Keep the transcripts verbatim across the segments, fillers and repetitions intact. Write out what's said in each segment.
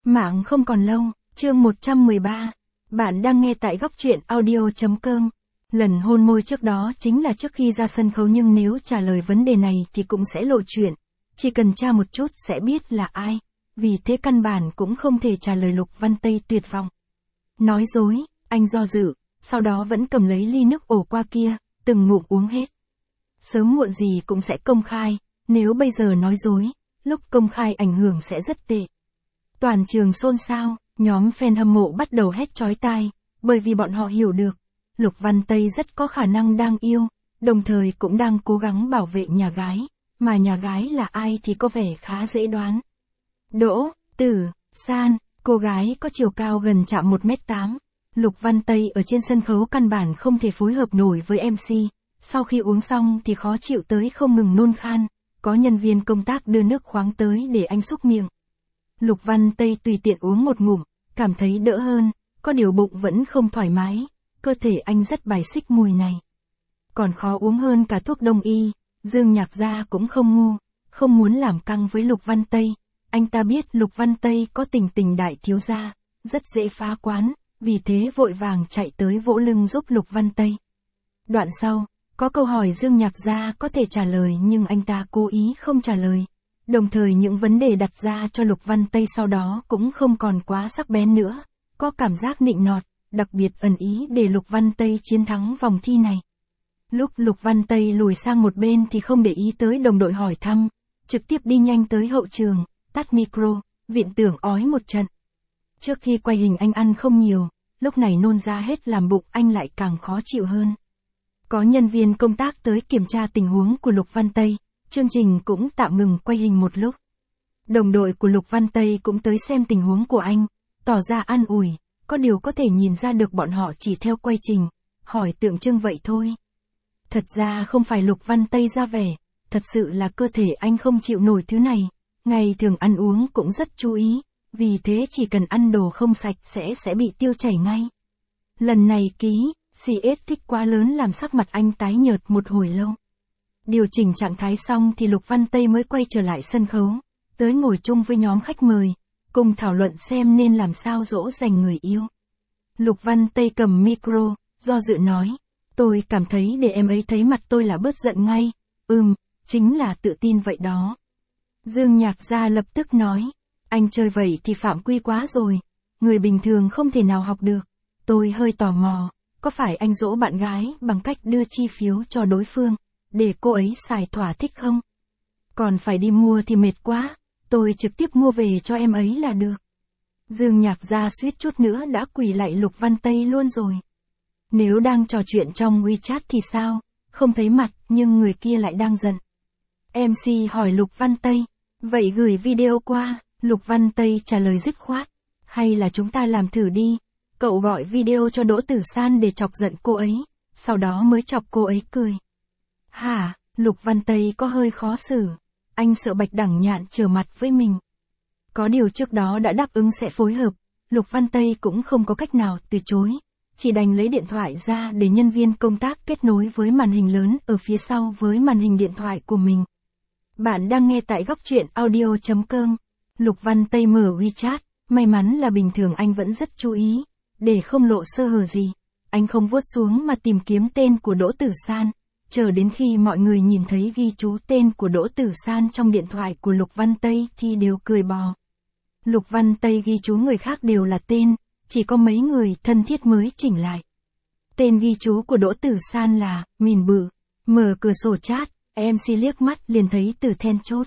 Mạng không còn lâu, chương một trăm mười ba. Bạn đang nghe tại góc truyện audio.com. Lần hôn môi trước đó chính là trước khi ra sân khấu, nhưng nếu trả lời vấn đề này thì cũng sẽ lộ chuyện. Chỉ cần tra một chút sẽ biết là ai. Vì thế căn bản cũng không thể trả lời. Lục Văn Tây tuyệt vọng. Nói dối, anh do dự, sau đó vẫn cầm lấy ly nước ổ qua kia, từng ngụm uống hết. Sớm muộn gì cũng sẽ công khai, nếu bây giờ nói dối, lúc công khai ảnh hưởng sẽ rất tệ. Toàn trường xôn xao, nhóm fan hâm mộ bắt đầu hét chói tai, bởi vì bọn họ hiểu được, Lục Văn Tây rất có khả năng đang yêu, đồng thời cũng đang cố gắng bảo vệ nhà gái, mà nhà gái là ai thì có vẻ khá dễ đoán. Đỗ Tử San, cô gái có chiều cao gần chạm một mét tám. Lục Văn Tây ở trên sân khấu căn bản không thể phối hợp nổi với em xê, sau khi uống xong thì khó chịu tới không ngừng nôn khan, có nhân viên công tác đưa nước khoáng tới để anh xúc miệng. Lục Văn Tây tùy tiện uống một ngụm, cảm thấy đỡ hơn, có điều bụng vẫn không thoải mái, cơ thể anh rất bài xích mùi này. Còn khó uống hơn cả thuốc đông y. Dương Nhạc Gia cũng không ngu, không muốn làm căng với Lục Văn Tây, anh ta biết Lục Văn Tây có tình tình đại thiếu gia, rất dễ phá quán, vì thế vội vàng chạy tới vỗ lưng giúp Lục Văn Tây. Đoạn sau, có câu hỏi Dương Nhạc Gia có thể trả lời nhưng anh ta cố ý không trả lời. Đồng thời những vấn đề đặt ra cho Lục Văn Tây sau đó cũng không còn quá sắc bén nữa, có cảm giác nịnh nọt, đặc biệt ẩn ý để Lục Văn Tây chiến thắng vòng thi này. Lúc Lục Văn Tây lùi sang một bên thì không để ý tới đồng đội hỏi thăm, trực tiếp đi nhanh tới hậu trường, tắt micro, viện tưởng ói một trận. Trước khi quay hình anh ăn không nhiều, lúc này nôn ra hết làm bụng anh lại càng khó chịu hơn. Có nhân viên công tác tới kiểm tra tình huống của Lục Văn Tây. Chương trình cũng tạm ngừng quay hình một lúc. Đồng đội của Lục Văn Tây cũng tới xem tình huống của anh, tỏ ra an ủi, có điều có thể nhìn ra được bọn họ chỉ theo quay trình, hỏi tượng trưng vậy thôi. Thật ra không phải Lục Văn Tây ra vẻ, thật sự là cơ thể anh không chịu nổi thứ này, ngày thường ăn uống cũng rất chú ý, vì thế chỉ cần ăn đồ không sạch sẽ sẽ bị tiêu chảy ngay. Lần này ký, xê ét thích quá lớn làm sắc mặt anh tái nhợt một hồi lâu. Điều chỉnh trạng thái xong thì Lục Văn Tây mới quay trở lại sân khấu, tới ngồi chung với nhóm khách mời, cùng thảo luận xem nên làm sao dỗ dành người yêu. Lục Văn Tây cầm micro, do dự nói, tôi cảm thấy để em ấy thấy mặt tôi là bớt giận ngay, ừm, chính là tự tin vậy đó. Dương Nhạc Gia lập tức nói, anh chơi vậy thì phạm quy quá rồi, người bình thường không thể nào học được. Tôi hơi tò mò, có phải anh dỗ bạn gái bằng cách đưa chi phiếu cho đối phương, để cô ấy xài thỏa thích không? Còn phải đi mua thì mệt quá, tôi trực tiếp mua về cho em ấy là được. Dương Nhạc Gia suýt chút nữa đã quỳ lạy Lục Văn Tây luôn rồi. Nếu đang trò chuyện trong WeChat thì sao, không thấy mặt nhưng người kia lại đang giận. em xê hỏi Lục Văn Tây, vậy gửi video qua, Lục Văn Tây trả lời dứt khoát, hay là chúng ta làm thử đi, cậu gọi video cho Đỗ Tử San để chọc giận cô ấy, sau đó mới chọc cô ấy cười. Hả, Lục Văn Tây có hơi khó xử, anh sợ Bạch Đẳng Nhạn trở mặt với mình. Có điều trước đó đã đáp ứng sẽ phối hợp, Lục Văn Tây cũng không có cách nào từ chối, chỉ đành lấy điện thoại ra để nhân viên công tác kết nối với màn hình lớn ở phía sau với màn hình điện thoại của mình. Bạn đang nghe tại góc truyện audio.com. Lục Văn Tây mở WeChat, may mắn là bình thường anh vẫn rất chú ý, để không lộ sơ hở gì, anh không vuốt xuống mà tìm kiếm tên của Đỗ Tử San. Chờ đến khi mọi người nhìn thấy ghi chú tên của Đỗ Tử San trong điện thoại của Lục Văn Tây thì đều cười bò. Lục Văn Tây ghi chú người khác đều là tên, chỉ có mấy người thân thiết mới chỉnh lại. Tên ghi chú của Đỗ Tử San là Mìn Bự. Mở cửa sổ chat, em xê liếc mắt liền thấy từ then chốt.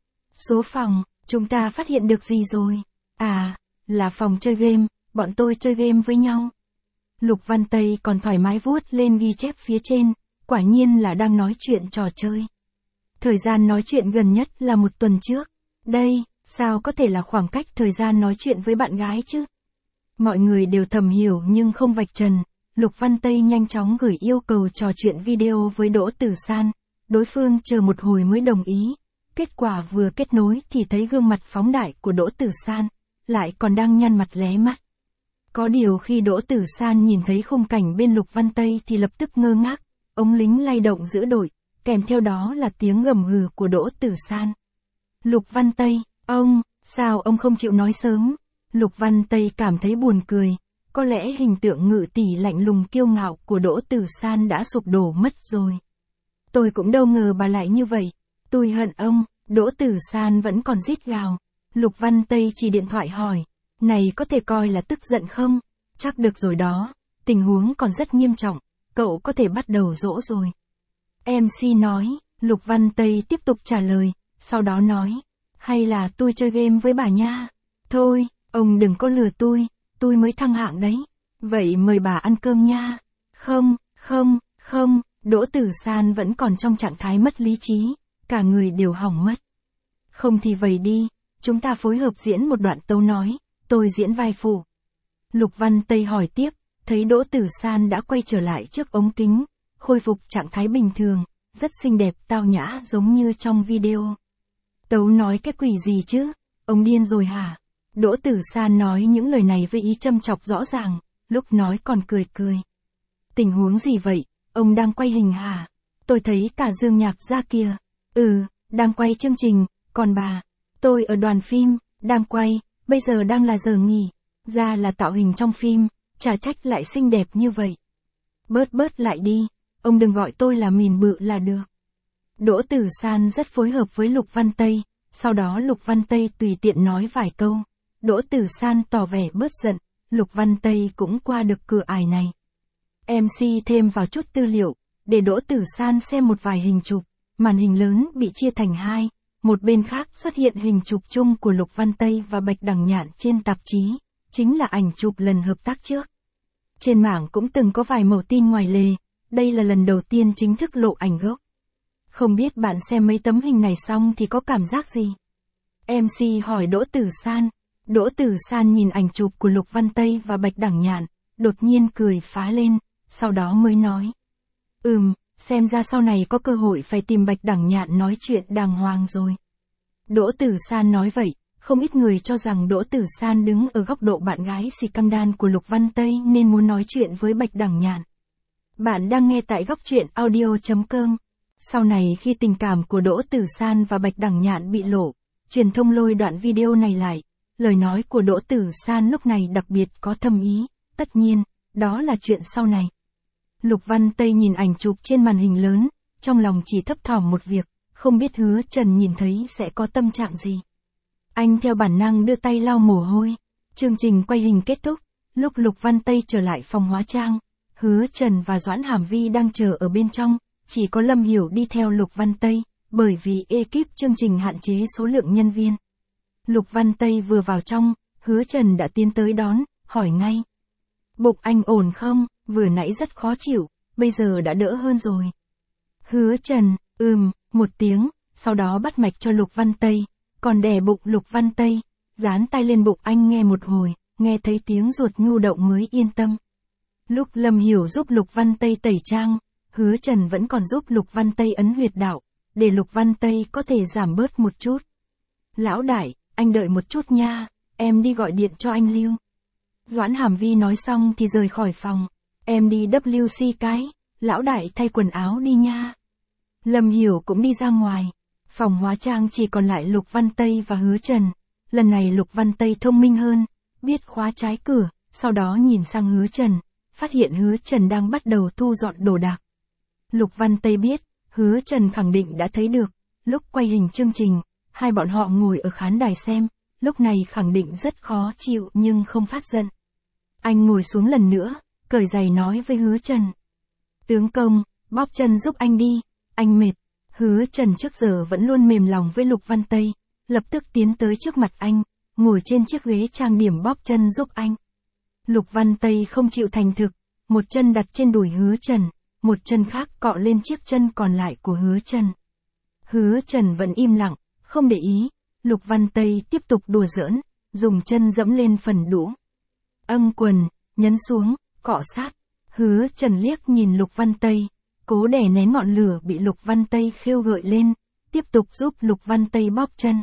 Số phòng, chúng ta phát hiện được gì rồi? À, là phòng chơi game, bọn tôi chơi game với nhau. Lục Văn Tây còn thoải mái vuốt lên ghi chép phía trên. Quả nhiên là đang nói chuyện trò chơi. Thời gian nói chuyện gần nhất là một tuần trước. Đây, sao có thể là khoảng cách thời gian nói chuyện với bạn gái chứ? Mọi người đều thầm hiểu nhưng không vạch trần. Lục Văn Tây nhanh chóng gửi yêu cầu trò chuyện video với Đỗ Tử San. Đối phương chờ một hồi mới đồng ý. Kết quả vừa kết nối thì thấy gương mặt phóng đại của Đỗ Tử San, lại còn đang nhăn mặt lé mắt. Có điều khi Đỗ Tử San nhìn thấy khung cảnh bên Lục Văn Tây thì lập tức ngơ ngác. Ống lính lay động giữa đội, kèm theo đó là tiếng gầm gừ của Đỗ Tử San. Lục Văn Tây, ông, sao ông không chịu nói sớm? Lục Văn Tây cảm thấy buồn cười, có lẽ hình tượng ngự tỷ lạnh lùng kiêu ngạo của Đỗ Tử San đã sụp đổ mất rồi. Tôi cũng đâu ngờ bà lại như vậy. Tôi hận ông. Đỗ Tử San vẫn còn rít gào. Lục Văn Tây chỉ điện thoại hỏi, này có thể coi là tức giận không? Chắc được rồi đó, tình huống còn rất nghiêm trọng, cậu có thể bắt đầu dỗ rồi. em xê nói, Lục Văn Tây tiếp tục trả lời, sau đó nói, hay là tôi chơi game với bà nha? Thôi, ông đừng có lừa tôi, tôi mới thăng hạng đấy. Vậy mời bà ăn cơm nha. Không, không, không, Đỗ Tử San vẫn còn trong trạng thái mất lý trí, cả người đều hỏng mất. Không thì vậy đi, chúng ta phối hợp diễn một đoạn tấu nói, tôi diễn vai phụ. Lục Văn Tây hỏi tiếp, thấy Đỗ Tử San đã quay trở lại trước ống kính, khôi phục trạng thái bình thường, rất xinh đẹp tao nhã giống như trong video. Tấu nói cái quỷ gì chứ, ông điên rồi hả? Đỗ Tử San nói những lời này với ý châm chọc rõ ràng, lúc nói còn cười cười. Tình huống gì vậy, ông đang quay hình hả? Tôi thấy cả Dương Nhạc ra kìa. Ừ, đang quay chương trình, còn bà, tôi ở đoàn phim, đang quay, bây giờ đang là giờ nghỉ. Ra là tạo hình trong phim, chả trách lại xinh đẹp như vậy. Bớt bớt lại đi, ông đừng gọi tôi là mìn bự là được. Đỗ Tử San rất phối hợp với Lục Văn Tây, sau đó Lục Văn Tây tùy tiện nói vài câu. Đỗ Tử San tỏ vẻ bớt giận, Lục Văn Tây cũng qua được cửa ải này. em xê thêm vào chút tư liệu, để Đỗ Tử San xem một vài hình chụp, màn hình lớn bị chia thành hai, một bên khác xuất hiện hình chụp chung của Lục Văn Tây và Bạch Đằng Nhạn trên tạp chí, chính là ảnh chụp lần hợp tác trước. Trên mạng cũng từng có vài mẩu tin ngoài lề, đây là lần đầu tiên chính thức lộ ảnh gốc. Không biết bạn xem mấy tấm hình này xong thì có cảm giác gì? em xê hỏi Đỗ Tử San. Đỗ Tử San nhìn ảnh chụp của Lục Văn Tây và Bạch Đằng Nhạn, đột nhiên cười phá lên, sau đó mới nói. Ừm, xem ra sau này có cơ hội phải tìm Bạch Đằng Nhạn nói chuyện đàng hoàng rồi. Đỗ Tử San nói vậy, không ít người cho rằng Đỗ Tử San đứng ở góc độ bạn gái xì căng đan của Lục Văn Tây nên muốn nói chuyện với Bạch Đằng Nhạn. Bạn đang nghe tại góc truyện audio chấm com. Sau này khi tình cảm của Đỗ Tử San và Bạch Đằng Nhạn bị lộ, truyền thông lôi đoạn video này lại. Lời nói của Đỗ Tử San lúc này đặc biệt có thâm ý, tất nhiên, đó là chuyện sau này. Lục Văn Tây nhìn ảnh chụp trên màn hình lớn, trong lòng chỉ thấp thỏm một việc, không biết Hứa Trần nhìn thấy sẽ có tâm trạng gì. Anh theo bản năng đưa tay lau mồ hôi. Chương trình quay hình kết thúc, lúc Lục Văn Tây trở lại phòng hóa trang, Hứa Trần và Doãn Hàm Vi đang chờ ở bên trong, chỉ có Lâm Hiểu đi theo Lục Văn Tây, bởi vì ekip chương trình hạn chế số lượng nhân viên. Lục Văn Tây vừa vào trong, Hứa Trần đã tiến tới đón, hỏi ngay. Bụng anh ổn không, vừa nãy rất khó chịu, bây giờ đã đỡ hơn rồi. Hứa Trần, ừm, một tiếng, sau đó bắt mạch cho Lục Văn Tây, còn đè bụng Lục Văn Tây, dán tay lên bụng anh nghe một hồi, nghe thấy tiếng ruột nhu động mới yên tâm. Lúc Lâm Hiểu giúp Lục Văn Tây tẩy trang, Hứa Trần vẫn còn giúp Lục Văn Tây ấn huyệt đạo, để Lục Văn Tây có thể giảm bớt một chút. Lão đại, anh đợi một chút nha, em đi gọi điện cho anh Lưu. Doãn Hàm Vi nói xong thì rời khỏi phòng, em đi vê xê cái, lão đại thay quần áo đi nha. Lâm Hiểu cũng đi ra ngoài, phòng hóa trang chỉ còn lại Lục Văn Tây và Hứa Trần, lần này Lục Văn Tây thông minh hơn, biết khóa trái cửa, sau đó nhìn sang Hứa Trần, phát hiện Hứa Trần đang bắt đầu thu dọn đồ đạc. Lục Văn Tây biết, Hứa Trần khẳng định đã thấy được, lúc quay hình chương trình, hai bọn họ ngồi ở khán đài xem, lúc này khẳng định rất khó chịu nhưng không phát giận. Anh ngồi xuống lần nữa, cởi giày nói với Hứa Trần. Tướng công, bóp chân giúp anh đi, anh mệt. Hứa Trần trước giờ vẫn luôn mềm lòng với Lục Văn Tây, lập tức tiến tới trước mặt anh, ngồi trên chiếc ghế trang điểm bóp chân giúp anh. Lục Văn Tây không chịu thành thực, một chân đặt trên đùi Hứa Trần, một chân khác cọ lên chiếc chân còn lại của Hứa Trần. Hứa Trần vẫn im lặng, không để ý, Lục Văn Tây tiếp tục đùa giỡn, dùng chân dẫm lên phần đũa. Âng quần, nhấn xuống, cọ sát. Hứa Trần liếc nhìn Lục Văn Tây, cố đè nén ngọn lửa bị Lục Văn Tây khêu gợi lên, tiếp tục giúp Lục Văn Tây bóp chân.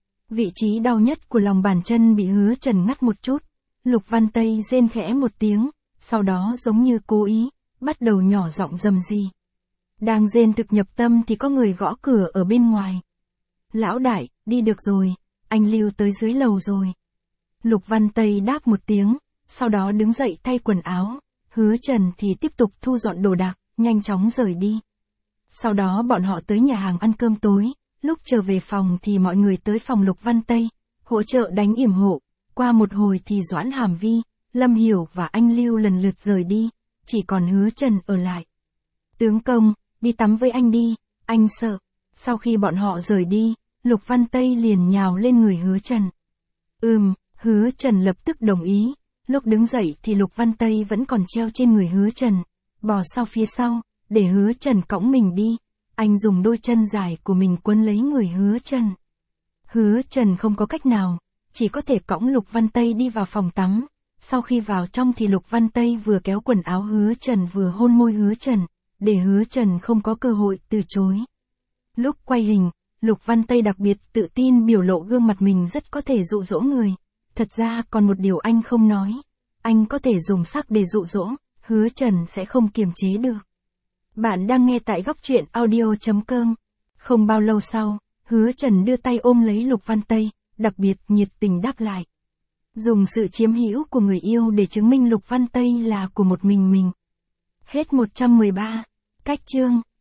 Vị trí đau nhất của lòng bàn chân bị Hứa Trần ngắt một chút, Lục Văn Tây rên khẽ một tiếng, sau đó giống như cố ý, bắt đầu nhỏ giọng rầm rì. Đang rên thực nhập tâm thì có người gõ cửa ở bên ngoài. Lão đại, đi được rồi, anh Lưu tới dưới lầu rồi. Lục Văn Tây đáp một tiếng, sau đó đứng dậy thay quần áo, Hứa Trần thì tiếp tục thu dọn đồ đạc, nhanh chóng rời đi. Sau đó bọn họ tới nhà hàng ăn cơm tối, lúc trở về phòng thì mọi người tới phòng Lục Văn Tây, hỗ trợ đánh yểm hộ, qua một hồi thì Doãn Hàm Vi, Lâm Hiểu và anh Lưu lần lượt rời đi, chỉ còn Hứa Trần ở lại. Tướng công, đi tắm với anh đi, anh sợ. Sau khi bọn họ rời đi, Lục Văn Tây liền nhào lên người Hứa Trần. Ừm, Hứa Trần lập tức đồng ý, lúc đứng dậy thì Lục Văn Tây vẫn còn treo trên người Hứa Trần, bò sau phía sau, để Hứa Trần cõng mình đi, anh dùng đôi chân dài của mình quấn lấy người Hứa Trần. Hứa Trần không có cách nào, chỉ có thể cõng Lục Văn Tây đi vào phòng tắm, sau khi vào trong thì Lục Văn Tây vừa kéo quần áo Hứa Trần vừa hôn môi Hứa Trần, để Hứa Trần không có cơ hội từ chối. Lúc quay hình, Lục Văn Tây đặc biệt tự tin biểu lộ gương mặt mình rất có thể dụ dỗ người. Thật ra còn một điều anh không nói, anh có thể dùng sắc để dụ dỗ, Hứa Trần sẽ không kiềm chế được. Bạn đang nghe tại góc truyện audio chấm com. Không bao lâu sau, Hứa Trần đưa tay ôm lấy Lục Văn Tây, đặc biệt nhiệt tình đáp lại. Dùng sự chiếm hữu của người yêu để chứng minh Lục Văn Tây là của một mình mình. Hết một trăm mười ba. Cách chương